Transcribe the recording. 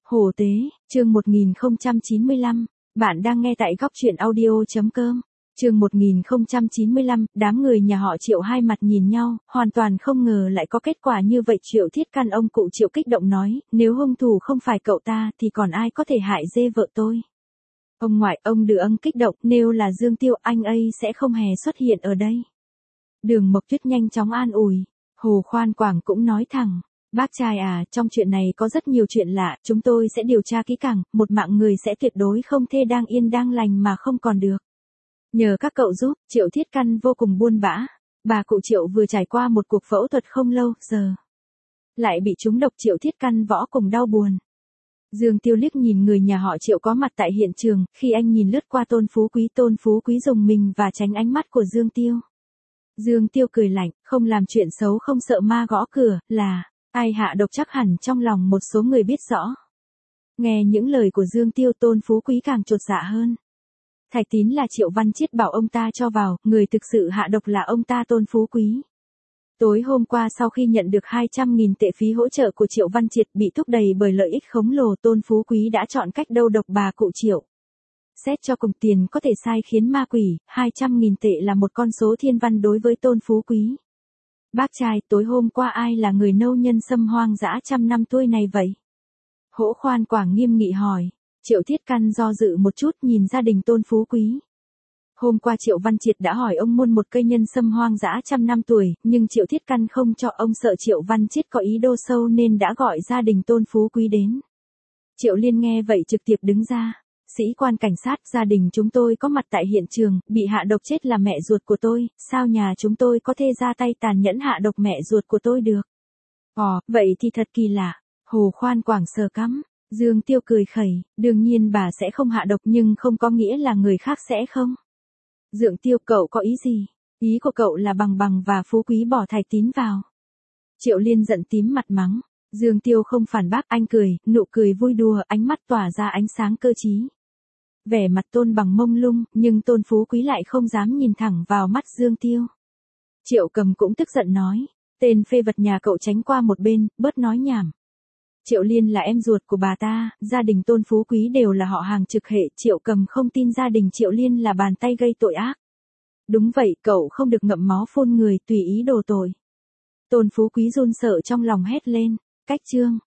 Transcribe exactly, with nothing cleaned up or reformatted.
Hồ Tế, chương một nghìn không trăm chín mươi lăm, bạn đang nghe tại góc truyện audio.com. Chương một nghìn không trăm chín mươi lăm, đám người nhà họ Triệu hai mặt nhìn nhau, hoàn toàn không ngờ lại có kết quả như vậy. Triệu Thiết Căn ông cụ Triệu kích động nói, nếu hung thủ không phải cậu ta thì còn ai có thể hại dê vợ tôi. Ông ngoại, ông Đường Ân kích động, nếu là Dương Tiêu anh ấy sẽ không hề xuất hiện ở đây. Đường Mộc Tuyết nhanh chóng an ủi, Hồ Khoan Quảng cũng nói thẳng. Bác trai à, trong chuyện này có rất nhiều chuyện lạ, chúng tôi sẽ điều tra kỹ càng, một mạng người sẽ tuyệt đối không thể đang yên đang lành mà không còn được. Nhờ các cậu giúp, Triệu Thiết Căn vô cùng buồn bã. Bà cụ Triệu vừa trải qua một cuộc phẫu thuật không lâu, giờ lại bị trúng độc. Triệu Thiết Căn võ cùng đau buồn. Dương Tiêu liếc nhìn người nhà họ Triệu có mặt tại hiện trường, khi anh nhìn lướt qua Tôn Phú Quý, Tôn Phú Quý dùng mình và tránh ánh mắt của Dương Tiêu. Dương Tiêu cười lạnh, không làm chuyện xấu không sợ ma gõ cửa, là ai hạ độc chắc hẳn trong lòng một số người biết rõ. Nghe những lời của Dương Tiêu, Tôn Phú Quý càng chột dạ hơn. Thạch Tín là Triệu Văn Chiết bảo ông ta cho vào, người thực sự hạ độc là ông ta Tôn Phú Quý. Tối hôm qua sau khi nhận được hai trăm nghìn tệ phí hỗ trợ của Triệu Văn Chiết bị thúc đẩy bởi lợi ích khổng lồ, Tôn Phú Quý đã chọn cách đầu độc bà cụ Triệu. Xét cho cùng tiền có thể sai khiến ma quỷ, hai trăm nghìn tệ là một con số thiên văn đối với Tôn Phú Quý. Bác trai, tối hôm qua ai là người nâu nhân sâm hoang dã trăm năm tuổi này vậy? Hỗ Khoan Quảng nghiêm nghị hỏi. Triệu Thiết Căn do dự một chút nhìn gia đình Tôn Phú Quý. Hôm qua Triệu Văn Chiết đã hỏi ông muôn một cây nhân sâm hoang dã trăm năm tuổi, nhưng Triệu Thiết Căn không cho, ông sợ Triệu Văn Chiết có ý đồ sâu nên đã gọi gia đình Tôn Phú Quý đến. Triệu Liên nghe vậy trực tiếp đứng ra. Sĩ quan cảnh sát, gia đình chúng tôi có mặt tại hiện trường, bị hạ độc chết là mẹ ruột của tôi, sao nhà chúng tôi có thể ra tay tàn nhẫn hạ độc mẹ ruột của tôi được? Ồ, vậy thì thật kỳ lạ. Hồ Khoan Quảng sờ cắm. Dương Tiêu cười khẩy, đương nhiên bà sẽ không hạ độc nhưng không có nghĩa là người khác sẽ không. Dương Tiêu, cậu có ý gì? Ý của cậu là Bằng Bằng và Phú Quý bỏ Thạch Tín vào. Triệu Liên giận tím mặt mắng. Dương Tiêu không phản bác, anh cười, nụ cười vui đùa, ánh mắt tỏa ra ánh sáng cơ trí. Vẻ mặt Tôn Bằng mông lung, nhưng Tôn Phú Quý lại không dám nhìn thẳng vào mắt Dương Tiêu. Triệu Cầm cũng tức giận nói, tên phê vật nhà cậu tránh qua một bên, bớt nói nhảm. Triệu Liên là em ruột của bà ta, gia đình Tôn Phú Quý đều là họ hàng trực hệ, Triệu Cầm không tin gia đình Triệu Liên là bàn tay gây tội ác. Đúng vậy, cậu không được ngậm máu phun người, tùy ý đổ tội. Tôn Phú Quý run sợ trong lòng hét lên, cách chương.